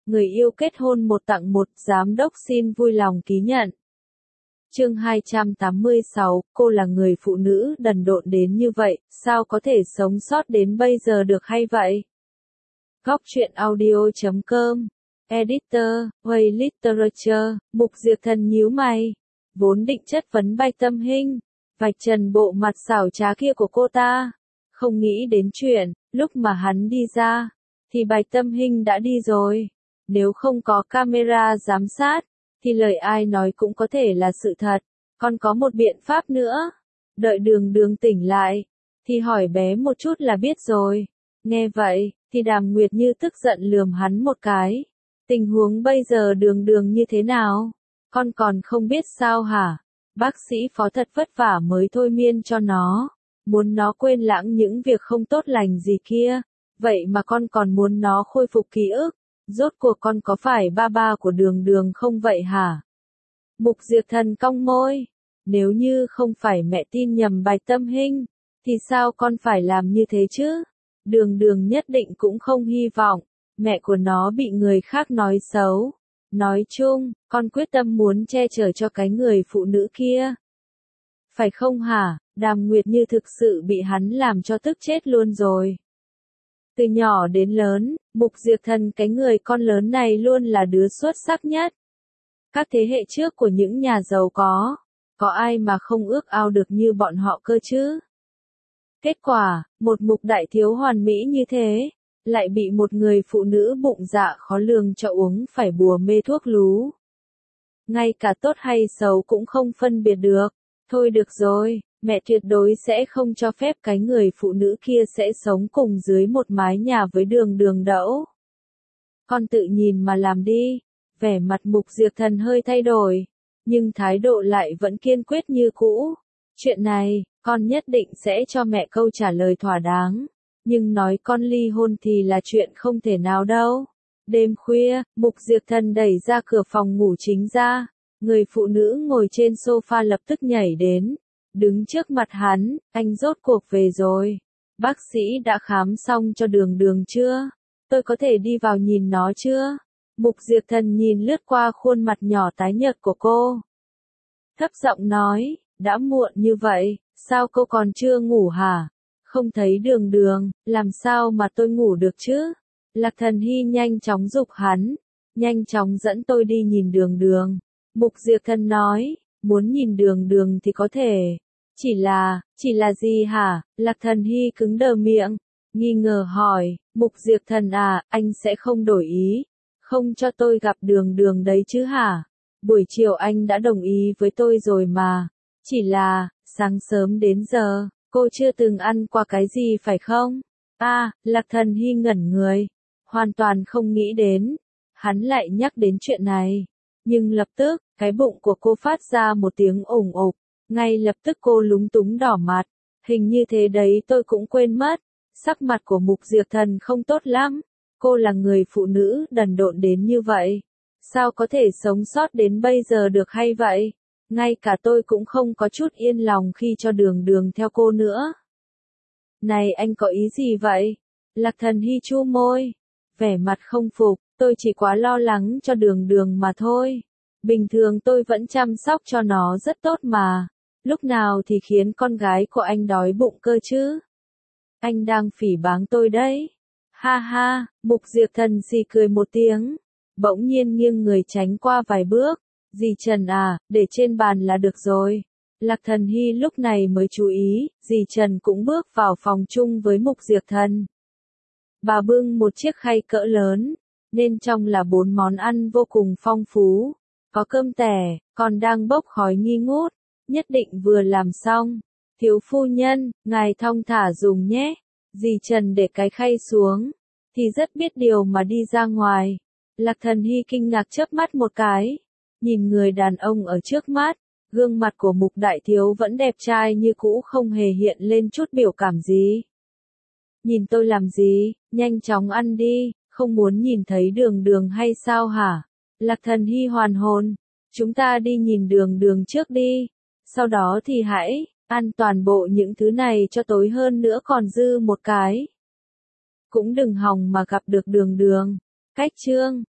người yêu kết hôn 1 tặng 1, giám đốc xin vui lòng ký nhận. Chương 286, cô là người phụ nữ đần độn đến như vậy, sao có thể sống sót đến bây giờ được hay vậy? Góc truyện audio.com, Editor, Way Literature, Mục Diệp Thần nhíu mày, vốn định chất vấn Bạch Tâm Hinh, vạch trần bộ mặt xảo trá kia của cô ta, không nghĩ đến chuyện, lúc mà hắn đi ra, thì Bạch Tâm Hinh đã đi rồi, nếu không có camera giám sát, thì lời ai nói cũng có thể là sự thật, còn có một biện pháp nữa, đợi Đường Đường tỉnh lại, thì hỏi bé một chút là biết rồi. Nghe vậy, thì Đàm Nguyệt Như tức giận lườm hắn một cái. Tình huống bây giờ Đường Đường như thế nào? Con còn không biết sao hả? Bác sĩ Phó thật vất vả mới thôi miên cho nó, muốn nó quên lãng những việc không tốt lành gì kia, vậy mà con còn muốn nó khôi phục ký ức. Rốt cuộc con có phải ba của Đường Đường không vậy hả? Mục Diệp Thần cong môi. Nếu như không phải mẹ tin nhầm Bạch Tâm Hinh, thì sao con phải làm như thế chứ? Đường Đường nhất định cũng không hy vọng mẹ của nó bị người khác nói xấu. Nói chung, con quyết tâm muốn che chở cho cái người phụ nữ kia. Phải không hả? Đàm Nguyệt Như thực sự bị hắn làm cho tức chết luôn rồi. Từ nhỏ đến lớn, Mục Diệp Thần cái người con lớn này luôn là đứa xuất sắc nhất. Các thế hệ trước của những nhà giàu có ai mà không ước ao được như bọn họ cơ chứ? Kết quả, một Mục đại thiếu hoàn mỹ như thế, lại bị một người phụ nữ bụng dạ khó lường cho uống phải bùa mê thuốc lú. Ngay cả tốt hay xấu cũng không phân biệt được. Thôi được rồi, mẹ tuyệt đối sẽ không cho phép cái người phụ nữ kia sẽ sống cùng dưới một mái nhà với Đường Đường đẫu. Con tự nhìn mà làm đi. Vẻ mặt Mục Diệp Thần hơi thay đổi, nhưng thái độ lại vẫn kiên quyết như cũ. Chuyện này, con nhất định sẽ cho mẹ câu trả lời thỏa đáng. Nhưng nói con ly hôn thì là chuyện không thể nào đâu. Đêm khuya, Mục Diệp Thần đẩy ra cửa phòng ngủ chính ra. Người phụ nữ ngồi trên sofa lập tức nhảy đến. Đứng trước mặt hắn, anh rốt cuộc về rồi. Bác sĩ đã khám xong cho Đường Đường chưa? Tôi có thể đi vào nhìn nó chưa? Mục Diệp Thần nhìn lướt qua khuôn mặt nhỏ tái nhợt của cô. Thấp giọng nói, đã muộn như vậy, sao cô còn chưa ngủ hả? Không thấy Đường Đường, làm sao mà tôi ngủ được chứ? Lạc Thần Hy nhanh chóng giục hắn, nhanh chóng dẫn tôi đi nhìn Đường Đường. Mục Diệp Thần nói, muốn nhìn Đường Đường thì có thể. Chỉ là gì hả? Lạc Thần Hy cứng đờ miệng, nghi ngờ hỏi, Mục Diệp Thần à, anh sẽ không đổi ý, không cho tôi gặp Đường Đường đấy chứ hả? Buổi chiều anh đã đồng ý với tôi rồi mà, chỉ là, sáng sớm đến giờ, cô chưa từng ăn qua cái gì phải không? Lạc Thần Hy ngẩn người, hoàn toàn không nghĩ đến, hắn lại nhắc đến chuyện này. Nhưng lập tức, cái bụng của cô phát ra một tiếng ủng ục, ngay lập tức cô lúng túng đỏ mặt, hình như thế đấy tôi cũng quên mất, sắc mặt của Mục Diệp Thần không tốt lắm, cô là người phụ nữ đần độn đến như vậy, sao có thể sống sót đến bây giờ được hay vậy, ngay cả tôi cũng không có chút yên lòng khi cho Đường Đường theo cô nữa. Này anh có ý gì vậy? Lạc Thần Hy chu môi, vẻ mặt không phục, tôi chỉ quá lo lắng cho Đường Đường mà thôi. Bình thường tôi vẫn chăm sóc cho nó rất tốt mà. Lúc nào thì khiến con gái của anh đói bụng cơ chứ? Anh đang phỉ báng tôi đấy. Ha ha, Mục Diệp Thần xì cười một tiếng. Bỗng nhiên nghiêng người tránh qua vài bước. Dì Trần à, để trên bàn là được rồi. Lạc Thần Hy lúc này mới chú ý, dì Trần cũng bước vào phòng chung với Mục Diệp Thần. Bà bưng một chiếc khay cỡ lớn, nên trong là 4 món ăn vô cùng phong phú. Có cơm tẻ, còn đang bốc khói nghi ngút, nhất định vừa làm xong. Thiếu phu nhân, ngài thong thả dùng nhé. Dì Trần để cái khay xuống, thì rất biết điều mà đi ra ngoài. Lạc Thần Hy kinh ngạc chớp mắt một cái, nhìn người đàn ông ở trước mắt, gương mặt của Mục đại thiếu vẫn đẹp trai như cũ, không hề hiện lên chút biểu cảm gì. Nhìn tôi làm gì, nhanh chóng ăn đi, không muốn nhìn thấy Đường Đường hay sao hả? Lạc Thần Hy hoàn hồn, chúng ta đi nhìn Đường Đường trước đi, sau đó thì hãy ăn toàn bộ những thứ này cho tối, hơn nữa còn dư một cái. Cũng đừng hòng mà gặp được Đường Đường. Cách chương